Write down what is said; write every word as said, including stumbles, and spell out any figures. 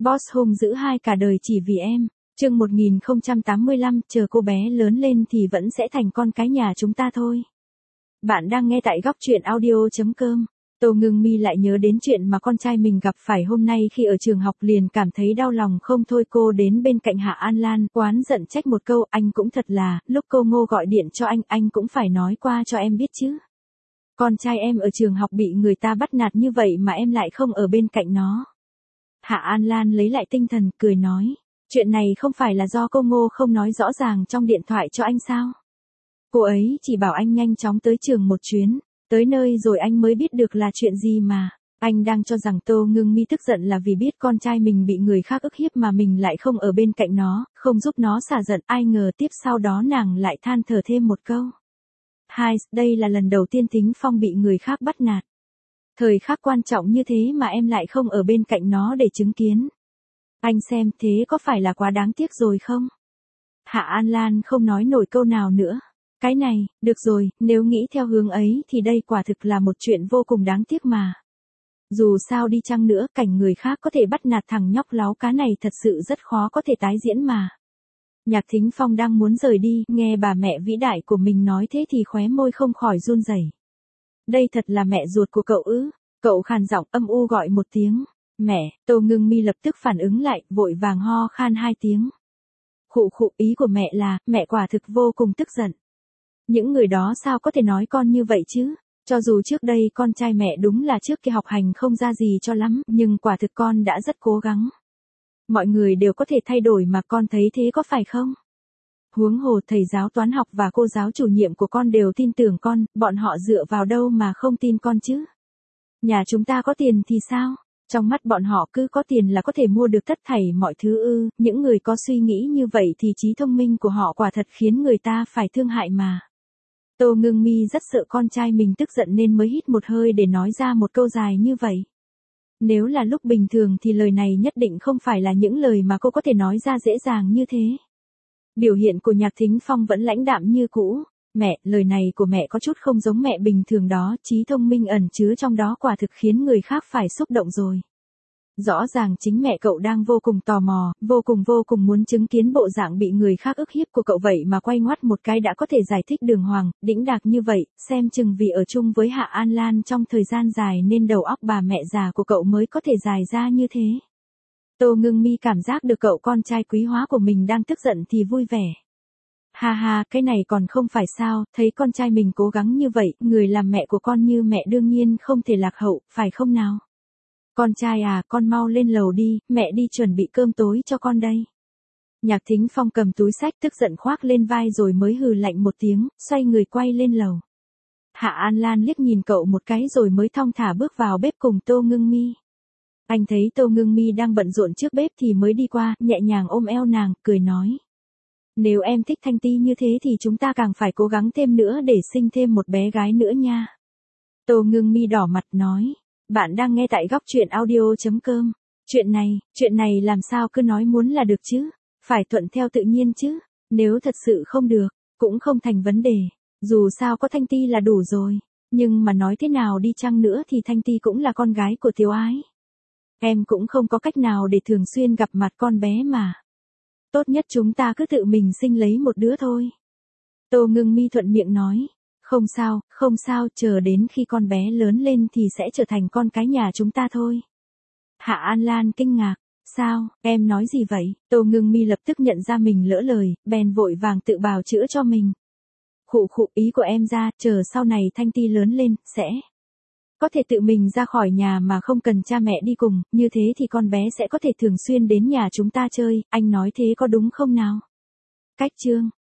Boss hung dữ hai cả đời chỉ vì em. Chương một nghìn không trăm tám mươi lăm, chờ cô bé lớn lên thì vẫn sẽ thành con cái nhà chúng ta thôi. Bạn đang nghe tại góc truyện audio chấm com. Tô Ngưng Mi lại nhớ đến chuyện mà con trai mình gặp phải hôm nay khi ở trường học, liền cảm thấy đau lòng không thôi. Cô đến bên cạnh Hạ An Lan, oán giận trách một câu, anh cũng thật là, lúc cô Ngô gọi điện cho anh, anh cũng phải nói qua cho em biết chứ. Con trai em ở trường học bị người ta bắt nạt như vậy mà em lại không ở bên cạnh nó. Hạ An Lan lấy lại tinh thần, cười nói, chuyện này không phải là do cô Ngô không nói rõ ràng trong điện thoại cho anh sao? Cô ấy chỉ bảo anh nhanh chóng tới trường một chuyến, tới nơi rồi anh mới biết được là chuyện gì mà. Anh đang cho rằng Tô Ngưng Mi tức giận là vì biết con trai mình bị người khác ức hiếp mà mình lại không ở bên cạnh nó, không giúp nó xả giận, ai ngờ tiếp sau đó nàng lại than thở thêm một câu. Hai, đây là lần đầu tiên Thính Phong bị người khác bắt nạt. Thời khắc quan trọng như thế mà em lại không ở bên cạnh nó để chứng kiến. Anh xem thế có phải là quá đáng tiếc rồi không? Hạ An Lan không nói nổi câu nào nữa. Cái này, được rồi, nếu nghĩ theo hướng ấy thì đây quả thực là một chuyện vô cùng đáng tiếc mà. Dù sao đi chăng nữa, cảnh người khác có thể bắt nạt thằng nhóc láo cá này thật sự rất khó có thể tái diễn mà. Nhạc Thính Phong đang muốn rời đi, nghe bà mẹ vĩ đại của mình nói thế thì khóe môi không khỏi run rẩy. Đây thật là mẹ ruột của cậu ư? Cậu khàn giọng âm u gọi một tiếng. Mẹ, Tô Ngưng Mi lập tức phản ứng lại, vội vàng ho khan hai tiếng. Khụ khụ, ý của mẹ là, mẹ quả thực vô cùng tức giận. Những người đó sao có thể nói con như vậy chứ? Cho dù trước đây con trai mẹ đúng là trước kia học hành không ra gì cho lắm, nhưng quả thực con đã rất cố gắng. Mọi người đều có thể thay đổi mà, con thấy thế có phải không? Huống hồ thầy giáo toán học và cô giáo chủ nhiệm của con đều tin tưởng con, bọn họ dựa vào đâu mà không tin con chứ? Nhà chúng ta có tiền thì sao? Trong mắt bọn họ cứ có tiền là có thể mua được tất thảy mọi thứ ư? Những người có suy nghĩ như vậy thì trí thông minh của họ quả thật khiến người ta phải thương hại mà. Tô Ngưng Mi rất sợ con trai mình tức giận nên mới hít một hơi để nói ra một câu dài như vậy. Nếu là lúc bình thường thì lời này nhất định không phải là những lời mà cô có thể nói ra dễ dàng như thế. Biểu hiện của Nhạc Thính Phong vẫn lãnh đạm như cũ. Mẹ, lời này của mẹ có chút không giống mẹ bình thường đó, trí thông minh ẩn chứa trong đó quả thực khiến người khác phải xúc động rồi. Rõ ràng chính mẹ cậu đang vô cùng tò mò, vô cùng vô cùng muốn chứng kiến bộ dạng bị người khác ức hiếp của cậu, vậy mà quay ngoắt một cái đã có thể giải thích đường hoàng, đĩnh đạc như vậy, xem chừng vì ở chung với Hạ An Lan trong thời gian dài nên đầu óc bà mẹ già của cậu mới có thể dài ra như thế. Tô Ngưng Mi cảm giác được cậu con trai quý hóa của mình đang tức giận thì vui vẻ. Ha ha, cái này còn không phải sao, thấy con trai mình cố gắng như vậy, người làm mẹ của con như mẹ đương nhiên không thể lạc hậu, phải không nào? Con trai à, con mau lên lầu đi, mẹ đi chuẩn bị cơm tối cho con đây. Nhạc Thính Phong cầm túi xách tức giận khoác lên vai rồi mới hừ lạnh một tiếng, xoay người quay lên lầu. Hạ An Lan liếc nhìn cậu một cái rồi mới thong thả bước vào bếp cùng Tô Ngưng Mi. Anh thấy Tô Ngưng Mi đang bận rộn trước bếp thì mới đi qua, nhẹ nhàng ôm eo nàng, cười nói. Nếu em thích Thanh Ti như thế thì chúng ta càng phải cố gắng thêm nữa để sinh thêm một bé gái nữa nha. Tô Ngưng Mi đỏ mặt nói. Bạn đang nghe tại góc truyện audio chấm com. Chuyện này, chuyện này làm sao cứ nói muốn là được chứ? Phải thuận theo tự nhiên chứ? Nếu thật sự không được, cũng không thành vấn đề. Dù sao có Thanh Ti là đủ rồi. Nhưng mà nói thế nào đi chăng nữa thì Thanh Ti cũng là con gái của Tiểu Ái. Em cũng không có cách nào để thường xuyên gặp mặt con bé mà. Tốt nhất chúng ta cứ tự mình sinh lấy một đứa thôi. Tô Ngưng Mi thuận miệng nói. Không sao, không sao, chờ đến khi con bé lớn lên thì sẽ trở thành con cái nhà chúng ta thôi. Hạ An Lan kinh ngạc. Sao, em nói gì vậy? Tô Ngưng Mi lập tức nhận ra mình lỡ lời, bèn vội vàng tự bào chữa cho mình. Khụ khụ, ý của em ra, chờ sau này Thanh Ti lớn lên, sẽ có thể tự mình ra khỏi nhà mà không cần cha mẹ đi cùng, như thế thì con bé sẽ có thể thường xuyên đến nhà chúng ta chơi, anh nói thế có đúng không nào? Cách chương